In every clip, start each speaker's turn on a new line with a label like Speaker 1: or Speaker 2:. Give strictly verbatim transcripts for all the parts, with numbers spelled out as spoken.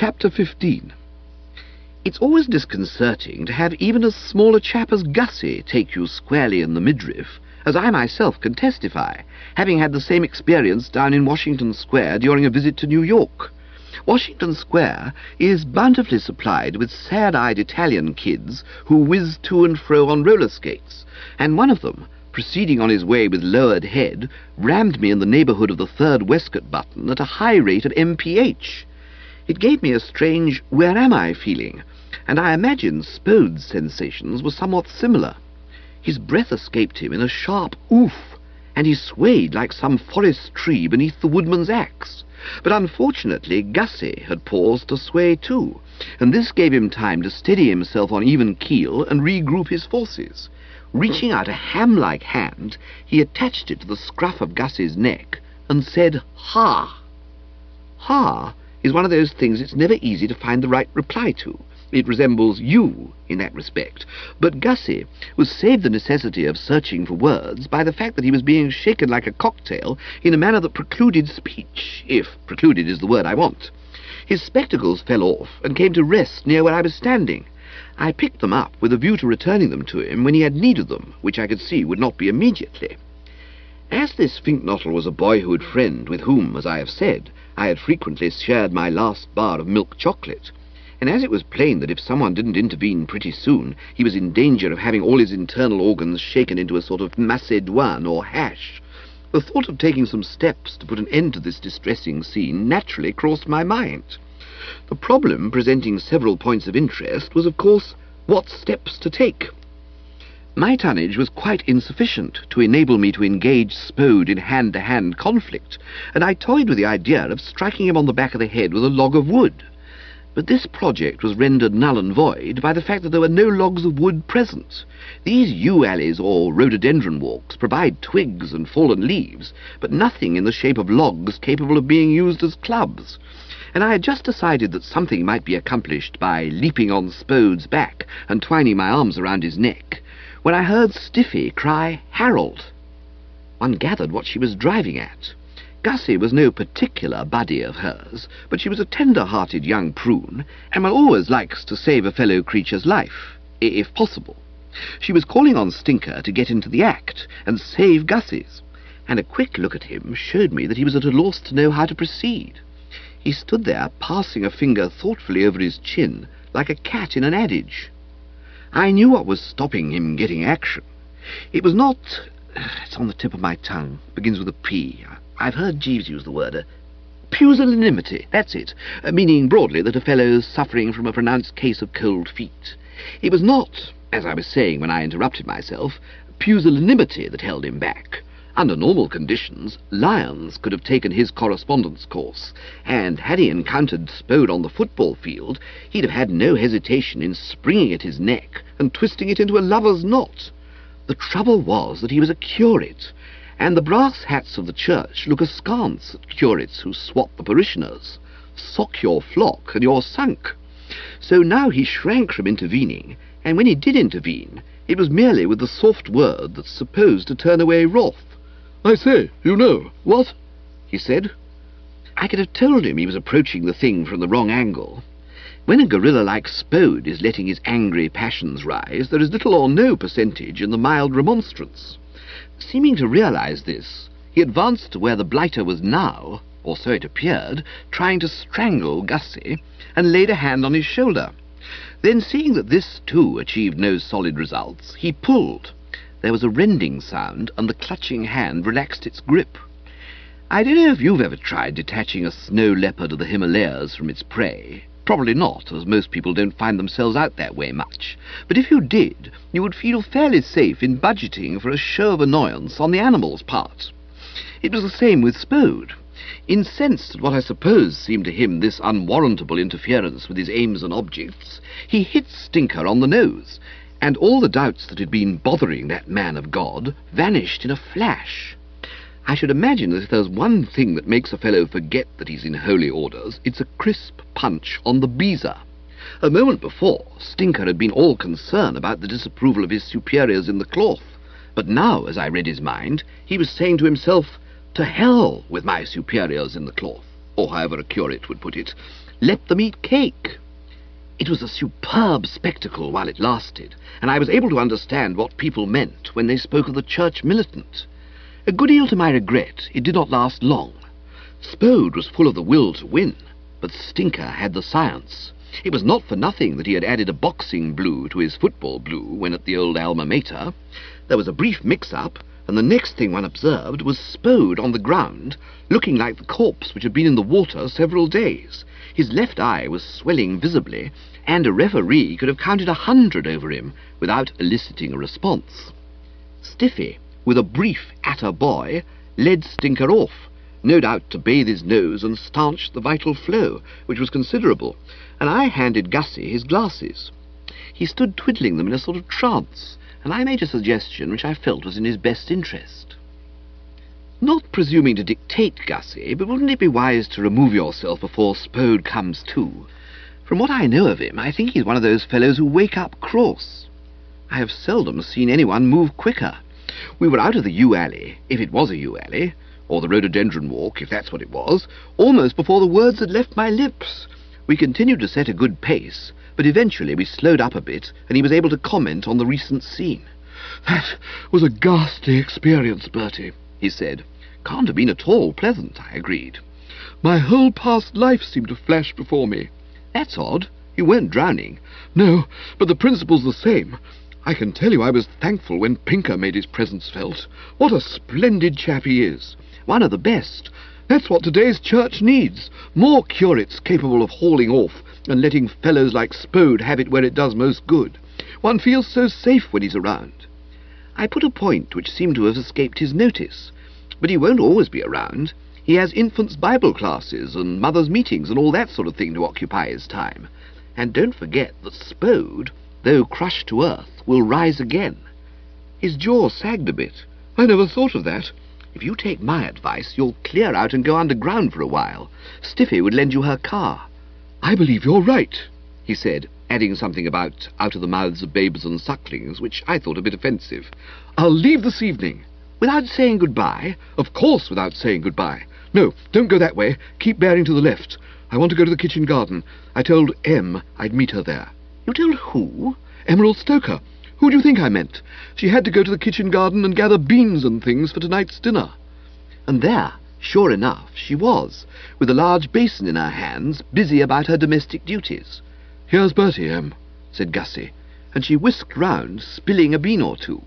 Speaker 1: Chapter fifteen. It's always disconcerting to have even as small a chap as Gussie take you squarely in the midriff, as I myself can testify, having had the same experience down in Washington Square during a visit to New York. Washington Square is bountifully supplied with sad-eyed Italian kids who whiz to and fro on roller skates, and one of them, proceeding on his way with lowered head, rammed me in the neighbourhood of the third waistcoat button at a high rate of M P H. It gave me a strange "where am I" feeling, and I imagine Spode's sensations were somewhat similar. His breath escaped him in a sharp oof, and he swayed like some forest tree beneath the woodman's axe. But unfortunately Gussie had paused to sway too, and this gave him time to steady himself on even keel and regroup his forces. Reaching out a ham-like hand, he attached it to the scruff of Gussie's neck and said, "Ha!" Ha is one of those things it's never easy to find the right reply to. It resembles you in that respect, but Gussie was saved the necessity of searching for words by the fact that he was being shaken like a cocktail in a manner that precluded speech, if precluded is the word I want. His spectacles fell off and came to rest near where I was standing. I picked them up with a view to returning them to him when he had need of them, which I could see would not be immediately. As this Finknottle was a boyhood friend with whom, as I have said, I had frequently shared my last bar of milk chocolate, and as it was plain that if someone didn't intervene pretty soon, he was in danger of having all his internal organs shaken into a sort of macédoine or hash, the thought of taking some steps to put an end to this distressing scene naturally crossed my mind. The problem, presenting several points of interest, was, of course, what steps to take. My tonnage was quite insufficient to enable me to engage Spode in hand-to-hand conflict, and I toyed with the idea of striking him on the back of the head with a log of wood. But this project was rendered null and void by the fact that there were no logs of wood present. These yew-alleys or rhododendron walks provide twigs and fallen leaves, but nothing in the shape of logs capable of being used as clubs, and I had just decided that something might be accomplished by leaping on Spode's back and twining my arms around his neck, when I heard Stiffy cry, "Harold!" One gathered what she was driving at. Gussie was no particular buddy of hers, but she was a tender-hearted young prune, and one always likes to save a fellow creature's life, if possible. She was calling on Stinker to get into the act and save Gussie's, and a quick look at him showed me that he was at a loss to know how to proceed. He stood there, passing a finger thoughtfully over his chin, like a cat in an adage. I knew what was stopping him getting action. It was not... it's on the tip of my tongue. Begins with a P. I've heard Jeeves use the word. Uh, pusillanimity, that's it, uh, meaning broadly that a fellow's suffering from a pronounced case of cold feet. It was not, as I was saying when I interrupted myself, pusillanimity that held him back. Under normal conditions, Lyons could have taken his correspondence course, and had he encountered Spode on the football field, he'd have had no hesitation in springing at his neck and twisting it into a lover's knot. The trouble was that he was a curate, and the brass hats of the church look askance at curates who swat the parishioners. Sock your flock and you're sunk. So now he shrank from intervening, and when he did intervene, it was merely with the soft word that's supposed to turn away wrath. "I say, you know, what?" he said. I could have told him he was approaching the thing from the wrong angle. When a gorilla like Spode is letting his angry passions rise, there is little or no percentage in the mild remonstrance. Seeming to realize this, he advanced to where the blighter was now, or so it appeared, trying to strangle Gussie, and laid a hand on his shoulder. Then, seeing that this, too, achieved no solid results, he pulled. There was a rending sound, and the clutching hand relaxed its grip. I don't know if you've ever tried detaching a snow leopard of the Himalayas from its prey. Probably not, as most people don't find themselves out that way much. But if you did, you would feel fairly safe in budgeting for a show of annoyance on the animal's part. It was the same with Spode. Incensed at what I suppose seemed to him this unwarrantable interference with his aims and objects, he hit Stinker on the nose, and all the doubts that had been bothering that man of God vanished in a flash. I should imagine that if there's one thing that makes a fellow forget that he's in holy orders, it's a crisp punch on the beezer. A moment before, Stinker had been all concern about the disapproval of his superiors in the cloth, but now, as I read his mind, he was saying to himself, "To hell with my superiors in the cloth," or however a curate would put it. Let them eat cake. It was a superb spectacle while it lasted, and I was able to understand what people meant when they spoke of the church militant. A good deal to my regret, it did not last long. Spode was full of the will to win, but Stinker had the science. It was not for nothing that he had added a boxing blue to his football blue when at the old alma mater. There was a brief mix-up, and the next thing one observed was Spode on the ground, looking like the corpse which had been in the water several days. His left eye was swelling visibly, and a referee could have counted a hundred over him without eliciting a response. Stiffy, with a brief atta boy, led Stinker off, no doubt to bathe his nose and stanch the vital flow, which was considerable, and I handed Gussie his glasses. He stood twiddling them in a sort of trance, and I made a suggestion which I felt was in his best interest. Not presuming to dictate, Gussie, but wouldn't it be wise to remove yourself before Spode comes to? From what I know of him, I think he's one of those fellows who wake up cross. I have seldom seen anyone move quicker. We were out of the yew alley, if it was a yew alley, or the rhododendron walk, if that's what it was, almost before the words had left my lips. We continued to set a good pace, but eventually we slowed up a bit, and he was able to comment on the recent scene. "That was a ghastly experience, Bertie," he said. "Can't have been at all pleasant," I agreed. "My whole past life seemed to flash before me." "That's odd. You weren't drowning." "No, but the principle's the same. I can tell you I was thankful when Pinker made his presence felt. What a splendid chap he is. One of the best. That's what today's church needs. More curates capable of hauling off and letting fellows like Spode have it where it does most good. One feels so safe when he's around." I put a point which seemed to have escaped his notice. "But he won't always be around. He has infants' Bible classes and mothers' meetings and all that sort of thing to occupy his time. And don't forget that Spode, though crushed to earth, will rise again." His jaw sagged a bit. "I never thought of that." "If you take my advice, you'll clear out and go underground for a while. Stiffy would lend you her car." "I believe you're right," he said, adding something about out of the mouths of babes and sucklings, which I thought a bit offensive. "I'll leave this evening." "Without saying good-bye?" "Of course without saying good-bye. No, don't go that way. Keep bearing to the left. I want to go to the kitchen garden. I told Em I'd meet her there." "You told who?" "Emerald Stoker. Who do you think I meant? She had to go to the kitchen garden and gather beans and things for tonight's dinner." And there, sure enough, she was, with a large basin in her hands, busy about her domestic duties. "Here's Bertie, Em," said Gussie, and she whisked round, spilling a bean or two.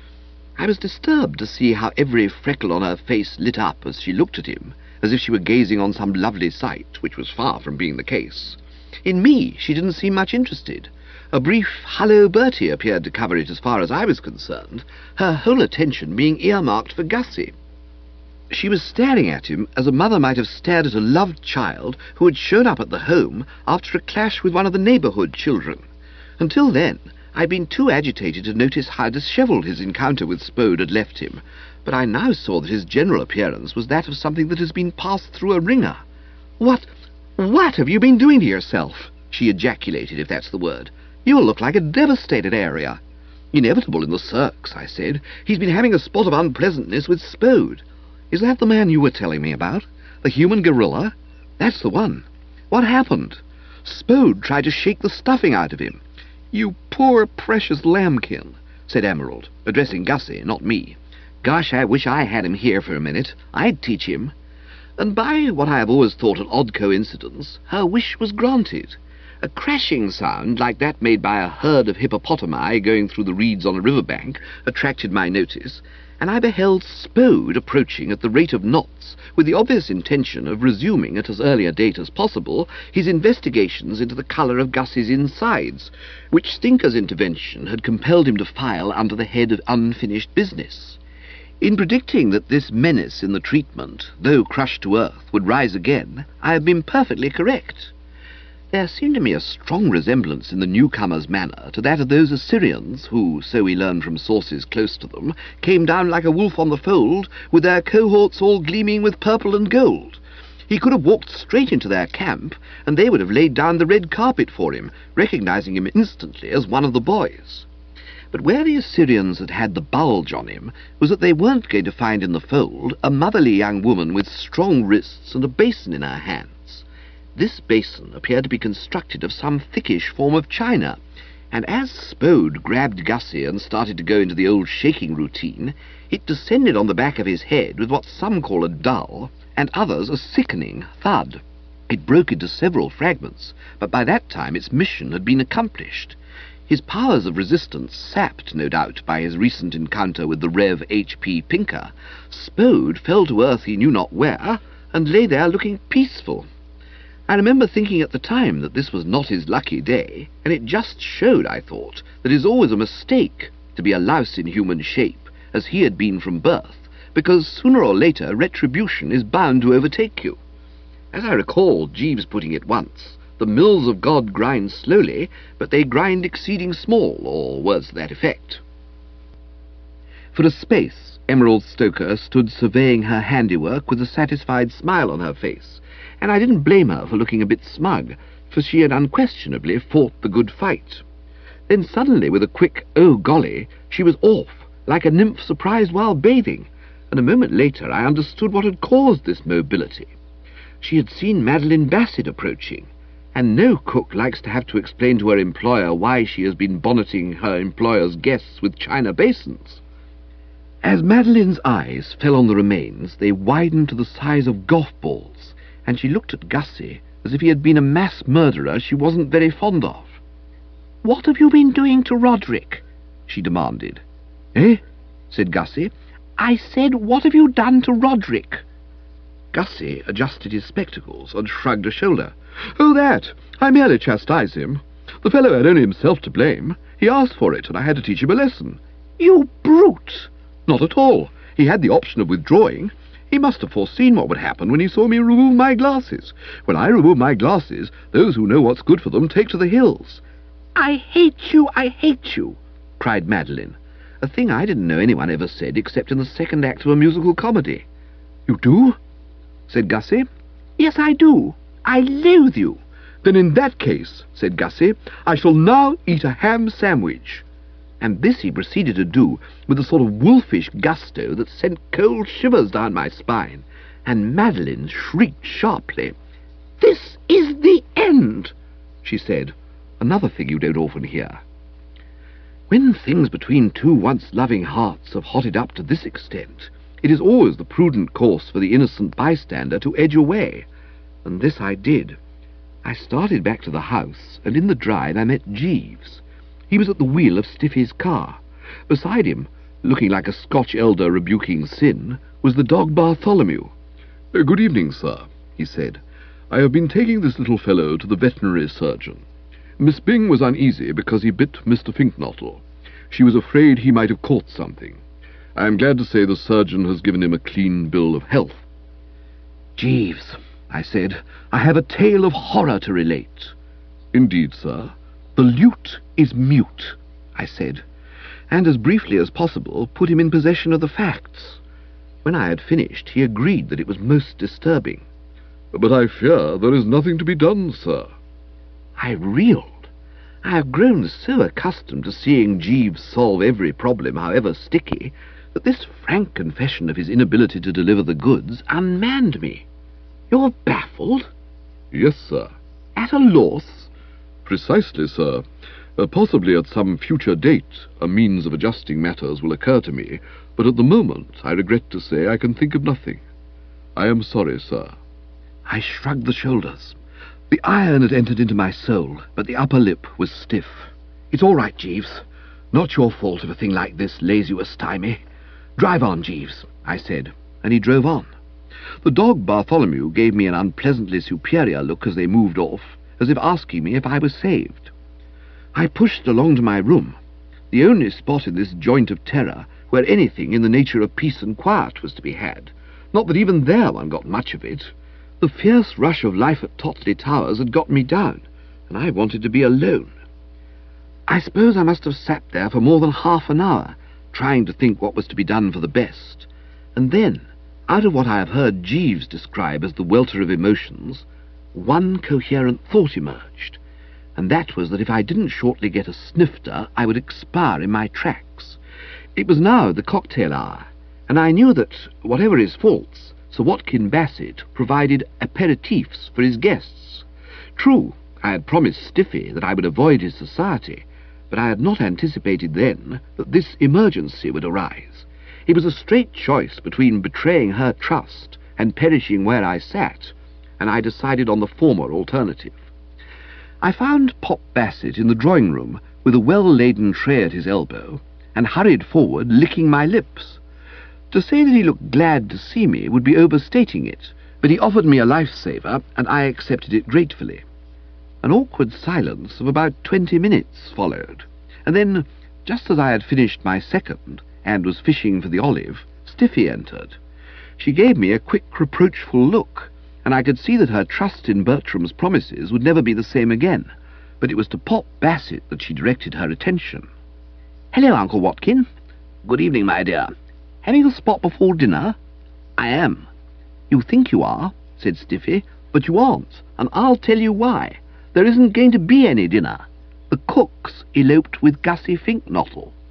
Speaker 1: I was disturbed to see how every freckle on her face lit up as she looked at him, as if she were gazing on some lovely sight, which was far from being the case. In me she didn't seem much interested. A brief "Hallo, Bertie" appeared to cover it as far as I was concerned, her whole attention being earmarked for Gussie. She was staring at him as a mother might have stared at a loved child who had shown up at the home after a clash with one of the neighbourhood children. Until then, I'd been too agitated to notice how dishevelled his encounter with Spode had left him, but I now saw that his general appearance was that of something that has been passed through a wringer. "What, what have you been doing to yourself?" she ejaculated, if that's the word. "You look like a devastated area." "Inevitable in the Cirques," I said. "He's been having a spot of unpleasantness with Spode." "Is that the man you were telling me about? The human gorilla?" "That's the one." "What happened?" "Spode tried to shake the stuffing out of him." "You poor precious lambkin," said Emerald, addressing Gussie, not me. "Gosh, I wish I had him here for a minute. I'd teach him." And by what I have always thought an odd coincidence, her wish was granted. A crashing sound, like that made by a herd of hippopotami going through the reeds on a river-bank, attracted my notice, and I beheld Spode approaching at the rate of knots, with the obvious intention of resuming at as early a date as possible his investigations into the colour of Gussie's insides, which Stinker's intervention had compelled him to file under the head of unfinished business. In predicting that this menace in the treatment, though crushed to earth, would rise again, I have been perfectly correct. There seemed to me a strong resemblance in the newcomer's manner to that of those Assyrians who, so we learn from sources close to them, came down like a wolf on the fold, with their cohorts all gleaming with purple and gold. He could have walked straight into their camp, and they would have laid down the red carpet for him, recognizing him instantly as one of the boys. But where the Assyrians had had the bulge on him was that they weren't going to find in the fold a motherly young woman with strong wrists and a basin in her hands. This basin appeared to be constructed of some thickish form of china, and as Spode grabbed Gussie and started to go into the old shaking routine, it descended on the back of his head with what some call a dull, and others a sickening, thud. It broke into several fragments, but by that time its mission had been accomplished. His powers of resistance sapped, no doubt, by his recent encounter with the Rev H P Pinker, Spode fell to earth he knew not where, and lay there looking peaceful. I remember thinking at the time that this was not his lucky day, and it just showed, I thought, that it is always a mistake to be a louse in human shape, as he had been from birth, because sooner or later retribution is bound to overtake you. As I recall Jeeves putting it once, the mills of God grind slowly, but they grind exceeding small, or words to that effect. For a space, Emerald Stoker stood surveying her handiwork with a satisfied smile on her face, and I didn't blame her for looking a bit smug, for she had unquestionably fought the good fight. Then suddenly, with a quick, "Oh, golly," she was off, like a nymph surprised while bathing, and a moment later I understood what had caused this mobility. She had seen Madeline Bassett approaching, and no cook likes to have to explain to her employer why she has been bonneting her employer's guests with china basins. As Madeline's eyes fell on the remains, they widened to the size of golf balls, and she looked at Gussie as if he had been a mass murderer she wasn't very fond of. "What have you been doing to Roderick?" she demanded. "Eh?" said Gussie. "I said, what have you done to Roderick?" Gussie adjusted his spectacles and shrugged a shoulder. "Oh, that! I merely chastise him. The fellow had only himself to blame. He asked for it, and I had to teach him a lesson." "You brute!" "Not at all. He had the option of withdrawing. He must have foreseen what would happen when he saw me remove my glasses. When I remove my glasses, those who know what's good for them take to the hills." "I hate you, I hate you!" cried Madeline, a thing I didn't know anyone ever said except in the second act of a musical comedy. "You do?" said Gussie. "Yes, I do. I loathe you." "Then in that case," said Gussie, "I shall now eat a ham sandwich." And this he proceeded to do with a sort of wolfish gusto that sent cold shivers down my spine, and Madeline shrieked sharply. "This is the end," she said, another thing you don't often hear. When things between two once-loving hearts have hotted up to this extent, it is always the prudent course for the innocent bystander to edge away, and this I did. I started back to the house, and in the drive I met Jeeves. He was at the wheel of Stiffy's car. Beside him, looking like a Scotch elder rebuking sin, was the dog Bartholomew. "Uh, "Good evening, sir," he said. "I have been taking this little fellow to the veterinary surgeon. Miss Byng was uneasy because he bit Mister Finknottle. She was afraid he might have caught something. I am glad to say the surgeon has given him a clean bill of health." "Jeeves," I said, "I have a tale of horror to relate." "Indeed, sir?" "The lute is mute," I said, and as briefly as possible put him in possession of the facts. When I had finished, he agreed that it was most disturbing. "But I fear there is nothing to be done, sir." I reeled. I have grown so accustomed to seeing Jeeves solve every problem, however sticky, that this frank confession of his inability to deliver the goods unmanned me. "You're baffled?" "Yes, sir." "At a loss?" "Precisely, sir. Uh, possibly at some future date a means of adjusting matters will occur to me, but at the moment, I regret to say, I can think of nothing. I am sorry, sir." I shrugged the shoulders. The iron had entered into my soul, but the upper lip was stiff. "It's all right, Jeeves. Not your fault if a thing like this lays you astymie. Drive on, Jeeves," I said, and he drove on. The dog Bartholomew gave me an unpleasantly superior look as they moved off, as if asking me if I was saved. I pushed along to my room, the only spot in this joint of terror where anything in the nature of peace and quiet was to be had. Not that even there one got much of it. The fierce rush of life at Totley Towers had got me down, and I wanted to be alone. I suppose I must have sat there for more than half an hour, trying to think what was to be done for the best, and then, out of what I have heard Jeeves describe as the welter of emotions, one coherent thought emerged. and that was that if I didn't shortly get a snifter, I would expire in my tracks. It was now the cocktail hour, and I knew that, whatever his faults, Sir Watkin Bassett provided aperitifs for his guests. True, I had promised Stiffy that I would avoid his society, but I had not anticipated then that this emergency would arise. It was a straight choice between betraying her trust and perishing where I sat, and I decided on the former alternative. I found Pop Bassett in the drawing-room with a well-laden tray at his elbow, and hurried forward, licking my lips. To say that he looked glad to see me would be overstating it, but he offered me a life-saver, and I accepted it gratefully. An awkward silence of about twenty minutes followed, and then, just as I had finished my second, and was fishing for the olive, Stiffy entered. She gave me a quick, reproachful look, and I could see that her trust in Bertram's promises would never be the same again, but it was to Pop Bassett that she directed her attention. "Hello, Uncle Watkin." "Good evening, my dear." "Having a spot before dinner?" "I am." "You think you are," said Stiffy, "but you aren't, and I'll tell you why. There isn't going to be any dinner. The cook's eloped with Gussie Finknottle."